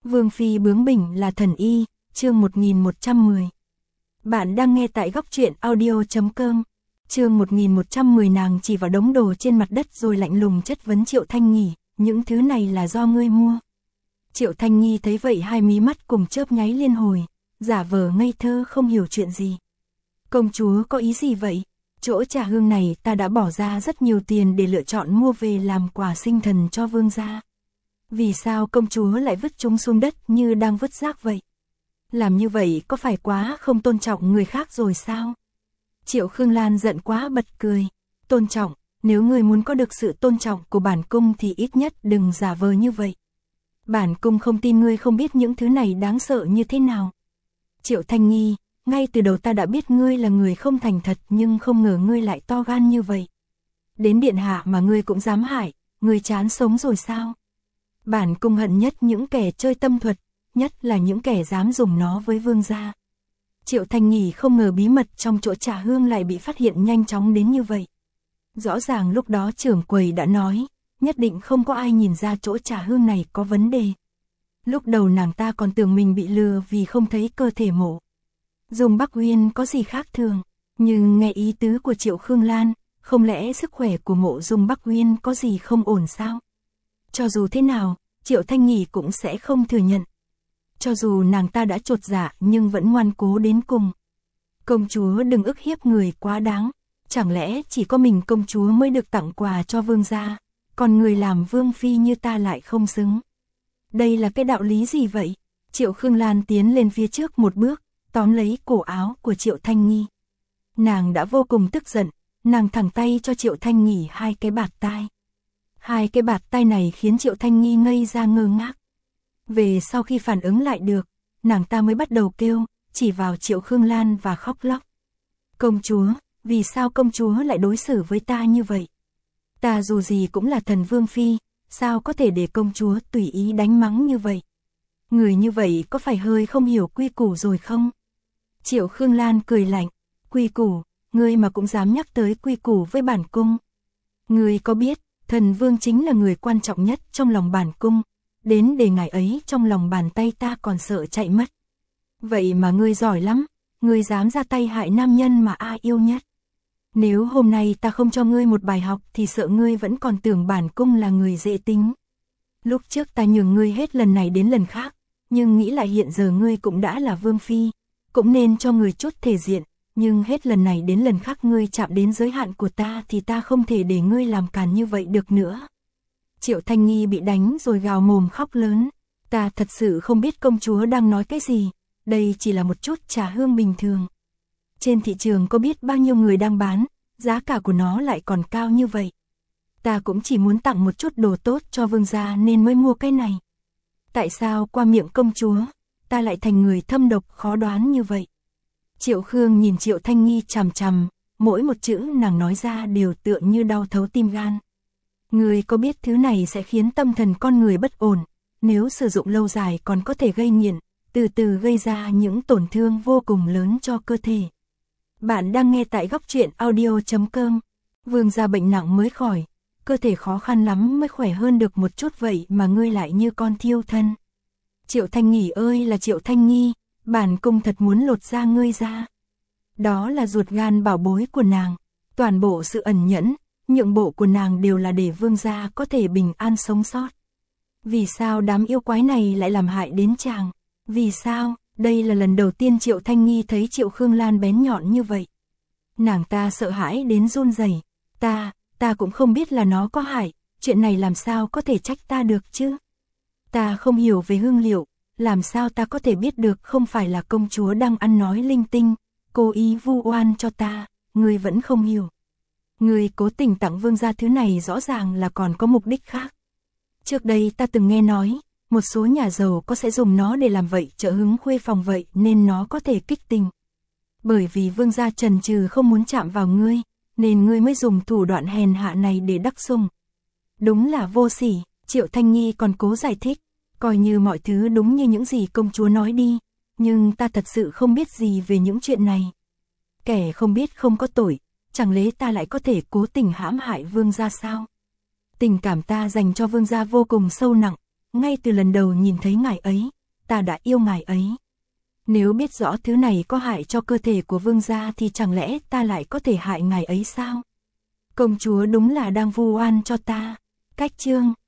Vương phi bướng bỉnh là thần y, chương 1110. Bạn đang nghe tại góc truyện audio.com. Chương 1110. Nàng chỉ vào đống đồ trên mặt đất rồi lạnh lùng chất vấn Triệu Thanh Nghi, những thứ này là do ngươi mua. Triệu Thanh Nghi thấy vậy hai mí mắt cùng chớp nháy liên hồi, giả vờ ngây thơ không hiểu chuyện gì. Công chúa có ý gì vậy? Chỗ trà hương này ta đã bỏ ra rất nhiều tiền để lựa chọn mua về làm quà sinh thần cho vương gia. Vì sao công chúa lại vứt chúng xuống đất như đang vứt rác vậy? Làm như vậy có phải quá không tôn trọng người khác rồi sao? Triệu Khương Lan giận quá bật cười. Tôn trọng, nếu ngươi muốn có được sự tôn trọng của bản cung thì ít nhất đừng giả vờ như vậy. Bản cung không tin ngươi không biết những thứ này đáng sợ như thế nào. Triệu Thanh Nghi, ngay từ đầu ta đã biết ngươi là người không thành thật nhưng không ngờ ngươi lại to gan như vậy. Đến điện hạ mà ngươi cũng dám hại, ngươi chán sống rồi sao? Bản cung hận nhất những kẻ chơi tâm thuật, nhất là những kẻ dám dùng nó với vương gia. Triệu Thanh Nghi không ngờ bí mật trong chỗ trà hương lại bị phát hiện nhanh chóng đến như vậy. Rõ ràng lúc đó trưởng quầy đã nói, nhất định không có ai nhìn ra chỗ trà hương này có vấn đề. Lúc đầu nàng ta còn tưởng mình bị lừa vì không thấy cơ thể mộ Dung Bắc Uyên có gì khác thường, nhưng nghe ý tứ của Triệu Khương Lan, không lẽ sức khỏe của mộ Dung Bắc Uyên có gì không ổn sao? Cho dù thế nào, Triệu Thanh Nghi cũng sẽ không thừa nhận. Cho dù nàng ta đã chột dạ nhưng vẫn ngoan cố đến cùng. Công chúa đừng ức hiếp người quá đáng, chẳng lẽ chỉ có mình công chúa mới được tặng quà cho vương gia, còn người làm vương phi như ta lại không xứng. Đây là cái đạo lý gì vậy? Triệu Khương Lan tiến lên phía trước một bước, tóm lấy cổ áo của Triệu Thanh Nghi. Nàng đã vô cùng tức giận, nàng thẳng tay cho Triệu Thanh Nghi hai cái bạt tai. Hai cái bạt tai này khiến Triệu Thanh Nghi ngây ra ngơ ngác. Về sau khi phản ứng lại được, nàng ta mới bắt đầu kêu, chỉ vào Triệu Khương Lan và khóc lóc. Công chúa, vì sao công chúa lại đối xử với ta như vậy? Ta dù gì cũng là thần vương phi, sao có thể để công chúa tùy ý đánh mắng như vậy? Người như vậy có phải hơi không hiểu quy củ rồi không? Triệu Khương Lan cười lạnh, quy củ, ngươi mà cũng dám nhắc tới quy củ với bản cung. Ngươi có biết, thần vương chính là người quan trọng nhất trong lòng bản cung, đến để ngài ấy trong lòng bàn tay ta còn sợ chạy mất. Vậy mà ngươi giỏi lắm, ngươi dám ra tay hại nam nhân mà ai yêu nhất. Nếu hôm nay ta không cho ngươi một bài học thì sợ ngươi vẫn còn tưởng bản cung là người dễ tính. Lúc trước ta nhường ngươi hết lần này đến lần khác, nhưng nghĩ lại hiện giờ ngươi cũng đã là vương phi, cũng nên cho ngươi chút thể diện, nhưng hết lần này đến lần khác ngươi chạm đến giới hạn của ta thì ta không thể để ngươi làm càn như vậy được nữa. Triệu Thanh Nghi bị đánh rồi gào mồm khóc lớn. Ta thật sự không biết công chúa đang nói cái gì, đây chỉ là một chút trà hương bình thường. Trên thị trường có biết bao nhiêu người đang bán, giá cả của nó lại còn cao như vậy. Ta cũng chỉ muốn tặng một chút đồ tốt cho vương gia nên mới mua cái này. Tại sao qua miệng công chúa, ta lại thành người thâm độc khó đoán như vậy? Triệu Khương nhìn Triệu Thanh Nghi chằm chằm, mỗi một chữ nàng nói ra đều tựa như đau thấu tim gan. Người có biết thứ này sẽ khiến tâm thần con người bất ổn, nếu sử dụng lâu dài còn có thể gây nghiện, từ từ gây ra những tổn thương vô cùng lớn cho cơ thể. Bạn đang nghe tại góc truyện audio.com. Vương gia bệnh nặng mới khỏi, cơ thể khó khăn lắm mới khỏe hơn được một chút vậy mà ngươi lại như con thiêu thân. Triệu Thanh Nghi ơi là Triệu Thanh Nghi, bản cung thật muốn lột da ngươi ra. Đó là ruột gan bảo bối của nàng, toàn bộ sự ẩn nhẫn, nhượng bộ của nàng đều là để vương gia có thể bình an sống sót. Vì sao đám yêu quái này lại làm hại đến chàng? Vì sao? Đây là lần đầu tiên Triệu Thanh Nghi thấy Triệu Khương Lan bén nhọn như vậy. Nàng ta sợ hãi đến run rẩy. Ta cũng không biết là nó có hại, chuyện này làm sao có thể trách ta được chứ? Ta không hiểu về hương liệu, làm sao ta có thể biết được không phải là công chúa đang ăn nói linh tinh, cố ý vu oan cho ta, ngươi vẫn không hiểu. Ngươi cố tình tặng vương gia thứ này rõ ràng là còn có mục đích khác. Trước đây ta từng nghe nói, một số nhà giàu có sẽ dùng nó để làm vậy trợ hứng khuê phòng vậy nên nó có thể kích tình. Bởi vì vương gia chần chừ không muốn chạm vào ngươi, nên ngươi mới dùng thủ đoạn hèn hạ này để đắc sủng. Đúng là vô sỉ, Triệu Thanh Nghi còn cố giải thích, coi như mọi thứ đúng như những gì công chúa nói đi, nhưng ta thật sự không biết gì về những chuyện này. Kẻ không biết không có tội, chẳng lẽ ta lại có thể cố tình hãm hại vương gia sao? Tình cảm ta dành cho vương gia vô cùng sâu nặng, ngay từ lần đầu nhìn thấy ngài ấy, ta đã yêu ngài ấy. Nếu biết rõ thứ này có hại cho cơ thể của vương gia thì chẳng lẽ ta lại có thể hại ngài ấy sao? Công chúa đúng là đang vu oan cho ta. Cách chương